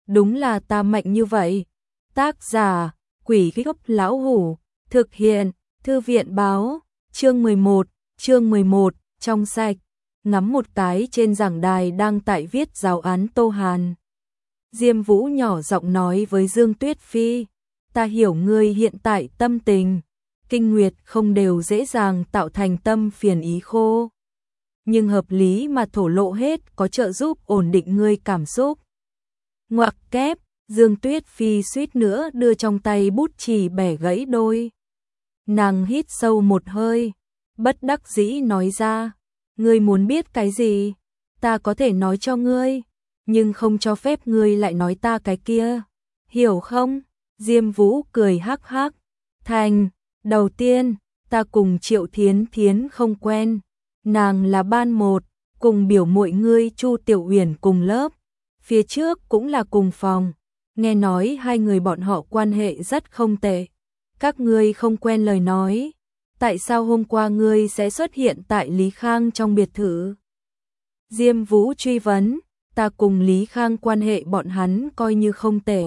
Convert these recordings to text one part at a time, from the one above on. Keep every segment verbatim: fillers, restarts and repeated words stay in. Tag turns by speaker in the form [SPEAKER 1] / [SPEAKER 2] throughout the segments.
[SPEAKER 1] đúng là ta mạnh như vậy. Tác giả, Quỷ Gốc Lão Hủ, thực hiện, Thư viện Báo, chương mười một, chương mười một, trong sạch, ngắm một cái trên giảng đài đang tại viết giáo án Tô Hàn. Diêm Vũ nhỏ giọng nói với Dương Tuyết Phi, ta hiểu ngươi hiện tại tâm tình, kinh nguyệt không đều dễ dàng tạo thành tâm phiền ý khô. Nhưng hợp lý mà thổ lộ hết có trợ giúp ổn định ngươi cảm xúc. Ngoặc kép, Dương Tuyết Phi suýt nữa đưa trong tay bút chì bẻ gãy đôi. Nàng hít sâu một hơi, bất đắc dĩ nói ra, ngươi muốn biết cái gì, ta có thể nói cho ngươi, nhưng không cho phép ngươi lại nói ta cái kia, hiểu không? Diêm Vũ cười hắc hắc, thành, đầu tiên, ta cùng Triệu Thiến Thiến không quen, nàng là ban một, cùng biểu muội ngươi Chu Tiểu Uyển cùng lớp, phía trước cũng là cùng phòng, nghe nói hai người bọn họ quan hệ rất không tệ. Các ngươi không quen lời nói, tại sao hôm qua ngươi sẽ xuất hiện tại Lý Khang trong biệt thự? Diêm Vũ truy vấn, ta cùng Lý Khang quan hệ bọn hắn coi như không tệ.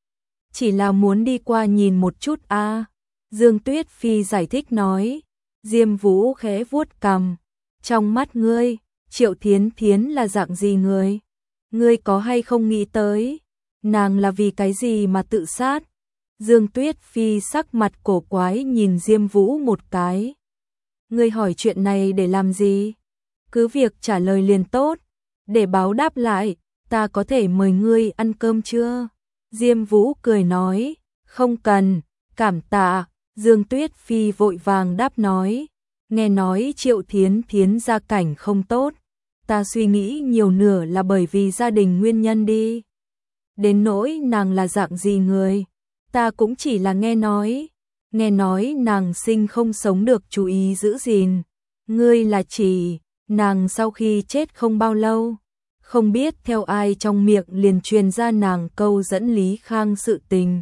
[SPEAKER 1] Chỉ là muốn đi qua nhìn một chút a. À. Dương Tuyết Phi giải thích nói, Diêm Vũ khẽ vuốt cằm, trong mắt ngươi, Triệu Thiến Thiến là dạng gì người? Ngươi có hay không nghĩ tới, nàng là vì cái gì mà tự sát? Dương Tuyết Phi sắc mặt cổ quái nhìn Diêm Vũ một cái. Ngươi hỏi chuyện này để làm gì? Cứ việc trả lời liền tốt. Để báo đáp lại, ta có thể mời ngươi ăn cơm chưa? Diêm Vũ cười nói, không cần, cảm tạ. Dương Tuyết Phi vội vàng đáp nói, nghe nói Triệu Thiến Thiến gia cảnh không tốt. Ta suy nghĩ nhiều nửa là bởi vì gia đình nguyên nhân đi. Đến nỗi nàng là dạng gì người? Ta cũng chỉ là nghe nói, nghe nói nàng sinh không sống được chú ý giữ gìn. Ngươi là chỉ, nàng sau khi chết không bao lâu, không biết theo ai trong miệng liền truyền ra nàng câu dẫn Lý Khang sự tình.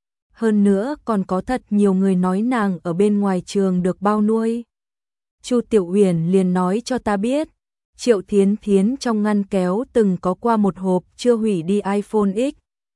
[SPEAKER 1] Hơn nữa còn có thật nhiều người nói nàng ở bên ngoài trường được bao nuôi. Chu Tiểu Uyển liền nói cho ta biết, Triệu Thiến Thiến trong ngăn kéo từng có qua một hộp chưa hủy đi iPhone X.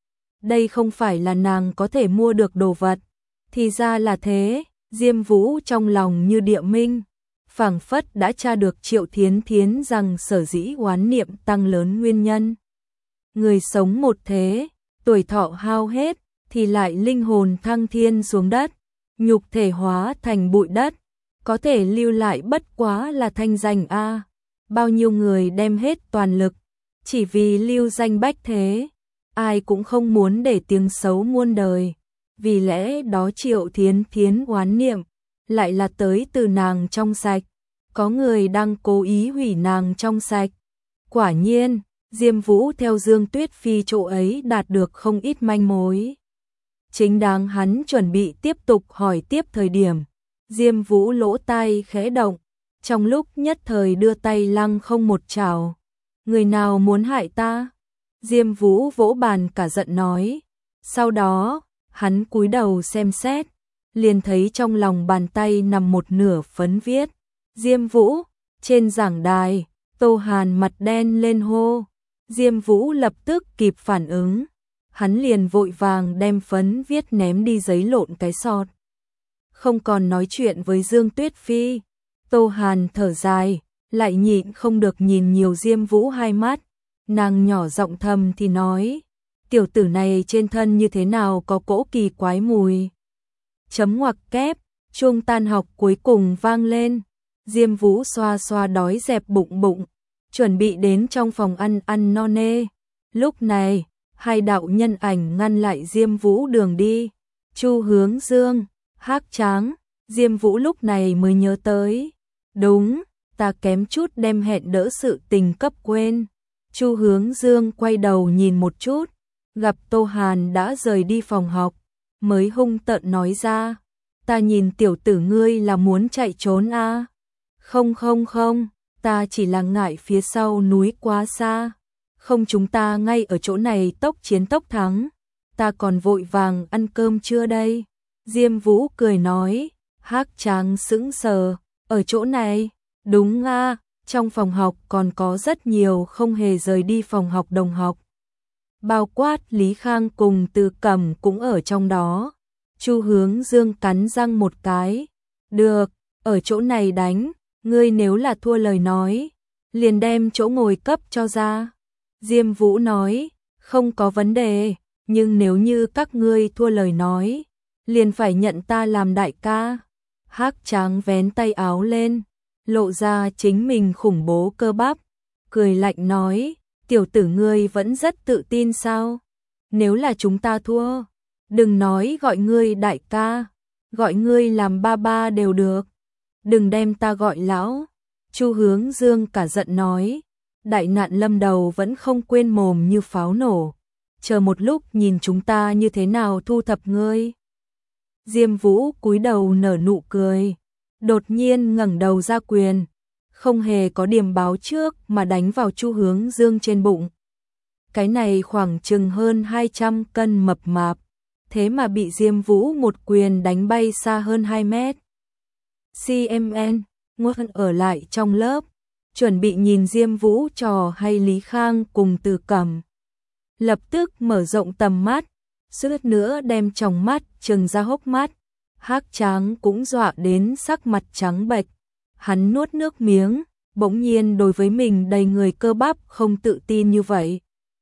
[SPEAKER 1] Đây không phải là nàng có thể mua được đồ vật. Thì ra là thế, Diêm Vũ trong lòng như địa minh, phảng phất đã tra được Triệu Thiến Thiến rằng sở dĩ oán niệm tăng lớn nguyên nhân. Người sống một thế, tuổi thọ hao hết, thì lại linh hồn thăng thiên xuống đất, nhục thể hóa thành bụi đất, có thể lưu lại bất quá là thanh danh a. Bao nhiêu người đem hết toàn lực, chỉ vì lưu danh bách thế. Ai cũng không muốn để tiếng xấu muôn đời, vì lẽ đó Triệu Thiến Thiến oán niệm, lại là tới từ nàng trong sạch, có người đang cố ý hủy nàng trong sạch. Quả nhiên, Diêm Vũ theo Dương Tuyết Phi chỗ ấy đạt được không ít manh mối. Chính đáng hắn chuẩn bị tiếp tục hỏi tiếp thời điểm, Diêm Vũ lỗ tai khẽ động, trong lúc nhất thời đưa tay lăng không một chảo. Người nào muốn hại ta? Diêm Vũ vỗ bàn cả giận nói. Sau đó, hắn cúi đầu xem xét, liền thấy trong lòng bàn tay nằm một nửa phấn viết. Diêm Vũ, trên giảng đài, Tô Hàn mặt đen lên hô. Diêm Vũ lập tức kịp phản ứng, hắn liền vội vàng đem phấn viết ném đi giấy lộn cái sọt. Không còn nói chuyện với Dương Tuyết Phi, Tô Hàn thở dài, lại nhịn không được nhìn nhiều Diêm Vũ hai mắt. Nàng nhỏ giọng thầm thì nói, tiểu tử này trên thân như thế nào có cỗ kỳ quái mùi. Chấm ngoặc kép, chuông tan học cuối cùng vang lên. Diêm Vũ xoa xoa đói dẹp bụng bụng, chuẩn bị đến trong phòng ăn ăn no nê. Lúc này, hai đạo nhân ảnh ngăn lại Diêm Vũ đường đi. Chu Hướng Dương, Hắc Tráng. Diêm Vũ lúc này mới nhớ tới. Đúng, ta kém chút đem hẹn đỡ sự tình cấp quên. Chu Hướng Dương quay đầu nhìn một chút, gặp Tô Hàn đã rời đi phòng học, mới hung tợn nói ra, ta nhìn tiểu tử ngươi là muốn chạy trốn à? Không không không, ta chỉ là ngại phía sau núi quá xa, không chúng ta ngay ở chỗ này tốc chiến tốc thắng, ta còn vội vàng ăn cơm trưa đây. Diêm Vũ cười nói. Hắc Tráng sững sờ, ở chỗ này, đúng à, trong phòng học còn có rất nhiều không hề rời đi phòng học đồng học. bao quát Lý Khang cùng Từ Cẩm cũng ở trong đó. Chu Hướng Dương cắn răng một cái, được, ở chỗ này đánh, ngươi nếu là thua lời nói, liền đem chỗ ngồi cấp cho ra. Diêm Vũ nói, không có vấn đề, nhưng nếu như các ngươi thua lời nói, liền phải nhận ta làm đại ca. Hắc Tráng vén tay áo lên, lộ ra chính mình khủng bố cơ bắp, cười lạnh nói, tiểu tử ngươi vẫn rất tự tin sao? Nếu là chúng ta thua, đừng nói gọi ngươi đại ca, gọi ngươi làm ba ba đều được, đừng đem ta gọi lão. Chu Hướng Dương cả giận nói, đại nạn lâm đầu vẫn không quên mồm như pháo nổ, chờ một lúc nhìn chúng ta như thế nào thu thập ngươi. Diêm Vũ cúi đầu nở nụ cười, đột nhiên ngẩng đầu ra quyền, không hề có điểm báo trước mà đánh vào Chu Hướng Dương trên bụng. Cái này khoảng chừng hơn hai trăm cân mập mạp, thế mà bị Diêm Vũ một quyền đánh bay xa hơn hai mét. xê em en, Ngô Hân ở lại trong lớp, chuẩn bị nhìn Diêm Vũ trò hay Lý Khang cùng Từ Cẩm. Lập tức mở rộng tầm mắt, suýt nữa đem tròng mắt trừng ra hốc mắt. Hắc Tráng cũng dọa đến sắc mặt trắng bệch, hắn nuốt nước miếng, bỗng nhiên đối với mình đầy người cơ bắp không tự tin như vậy.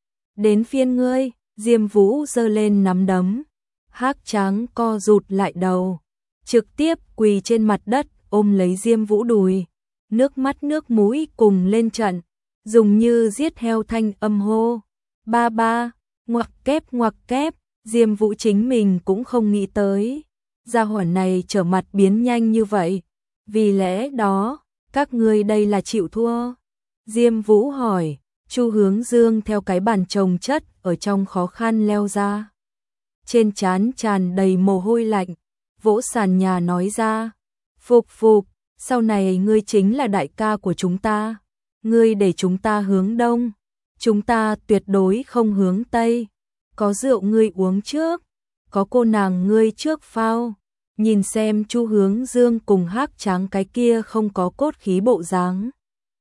[SPEAKER 1] Đến phiên ngươi, Diêm Vũ giơ lên nắm đấm. Hắc Tráng co rụt lại đầu, trực tiếp quỳ trên mặt đất ôm lấy Diêm Vũ đùi, nước mắt nước mũi cùng lên trận, dùng như giết heo thanh âm hô, ba ba, ngoặc kép ngoặc kép. Diêm Vũ chính mình cũng không nghĩ tới, gia hỏa này trở mặt biến nhanh như vậy, vì lẽ đó, các ngươi đây là chịu thua? Diêm Vũ hỏi. Chu Hướng Dương theo cái bàn chồng chất ở trong khó khăn leo ra, trên trán tràn đầy mồ hôi lạnh, vỗ sàn nhà nói ra, phục phục, sau này ngươi chính là đại ca của chúng ta, ngươi để chúng ta hướng đông, chúng ta tuyệt đối không hướng tây, có rượu ngươi uống trước, có cô nàng ngươi trước phao. Nhìn xem Chu Hướng Dương cùng Hắc Tráng cái kia không có cốt khí bộ dáng,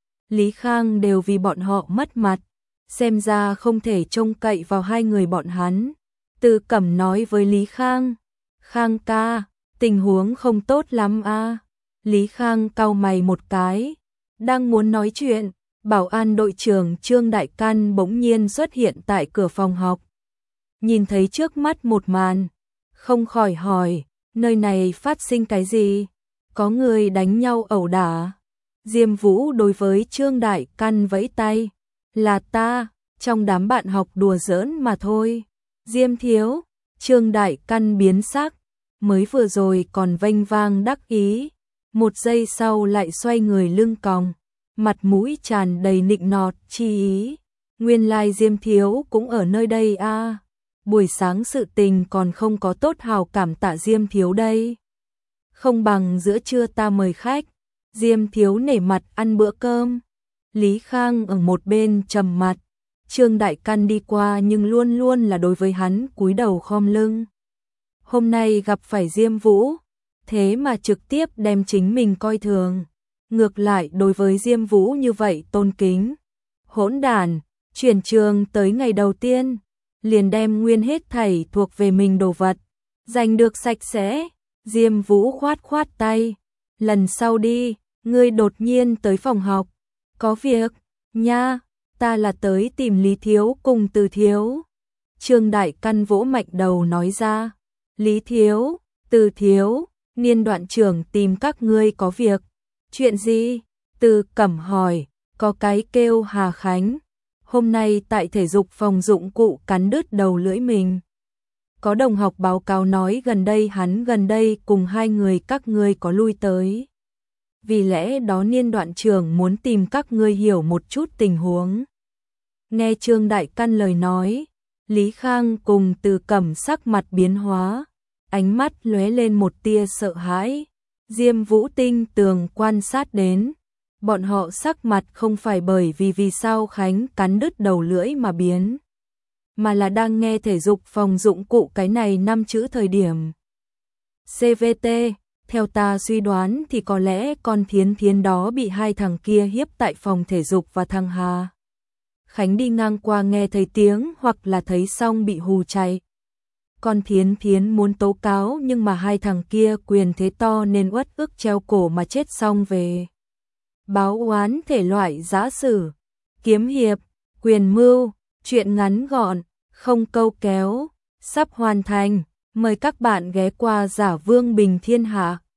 [SPEAKER 1] Lý Khang đều vì bọn họ mất mặt, xem ra không thể trông cậy vào hai người bọn hắn. Từ Cẩm nói với Lý Khang, Khang ca, tình huống không tốt lắm a. Lý Khang cau mày một cái, đang muốn nói chuyện, bảo an đội trưởng Trương Đại Căn bỗng nhiên xuất hiện tại cửa phòng học. Nhìn thấy trước mắt một màn, không khỏi hỏi, nơi này phát sinh cái gì? Có người đánh nhau ẩu đả? Diêm Vũ đối với Trương Đại Căn vẫy tay, là ta, trong đám bạn học đùa giỡn mà thôi. Diêm thiếu, Trương Đại Căn biến sắc, mới vừa rồi còn vênh vang đắc ý, một giây sau lại xoay người lưng còng, mặt mũi tràn đầy nịnh nọt chi ý. Nguyên lai Diêm thiếu cũng ở nơi đây a. À. Buổi sáng sự tình còn không có tốt hào cảm tạ Diêm thiếu đây. Không bằng giữa trưa ta mời khách, Diêm thiếu nể mặt ăn bữa cơm. Lý Khang ở một bên trầm mặt, Trương Đại Căn đi qua nhưng luôn luôn là đối với hắn cúi đầu khom lưng. Hôm nay gặp phải Diêm Vũ, thế mà trực tiếp đem chính mình coi thường, ngược lại đối với Diêm Vũ như vậy tôn kính. Hỗn đản, chuyển trường tới ngày đầu tiên, liền đem nguyên hết thảy thuộc về mình đồ vật, giành được sạch sẽ. Diêm Vũ khoát khoát tay, lần sau đi, ngươi đột nhiên tới phòng học, có việc, nha, ta là tới tìm Lý thiếu cùng Từ thiếu. Trương Đại Căn vỗ mạnh đầu nói ra, Lý thiếu, Từ thiếu, Niên đoạn trưởng tìm các ngươi có việc. Chuyện gì? Từ Cẩm hỏi, có cái kêu Hà Khánh, hôm nay tại thể dục phòng dụng cụ cắn đứt đầu lưỡi mình. Có đồng học báo cáo nói gần đây hắn gần đây cùng hai người các ngươi có lui tới. Vì lẽ đó Niên đoạn trưởng muốn tìm các ngươi hiểu một chút tình huống. Nghe Trương Đại Căn lời nói, Lý Khang cùng Từ Cẩm sắc mặt biến hóa, ánh mắt lóe lên một tia sợ hãi. Diêm Vũ tinh tường quan sát đến, bọn họ sắc mặt không phải bởi vì vì sao Khánh cắn đứt đầu lưỡi mà biến, mà là đang nghe thể dục phòng dụng cụ cái này năm chữ thời điểm. xê vê tê, theo ta suy đoán thì có lẽ con Thiến Thiến đó bị hai thằng kia hiếp tại phòng thể dục và thằng Hà Khánh đi ngang qua nghe thấy tiếng hoặc là thấy xong bị hù chạy. Con Thiến Thiến muốn tố cáo nhưng mà hai thằng kia quyền thế to nên uất ức treo cổ mà chết xong về. Báo oán thể loại giã sử, kiếm hiệp, quyền mưu, chuyện ngắn gọn, không câu kéo, sắp hoàn thành. Mời các bạn ghé qua Giả Vương Bình Thiên Hạ.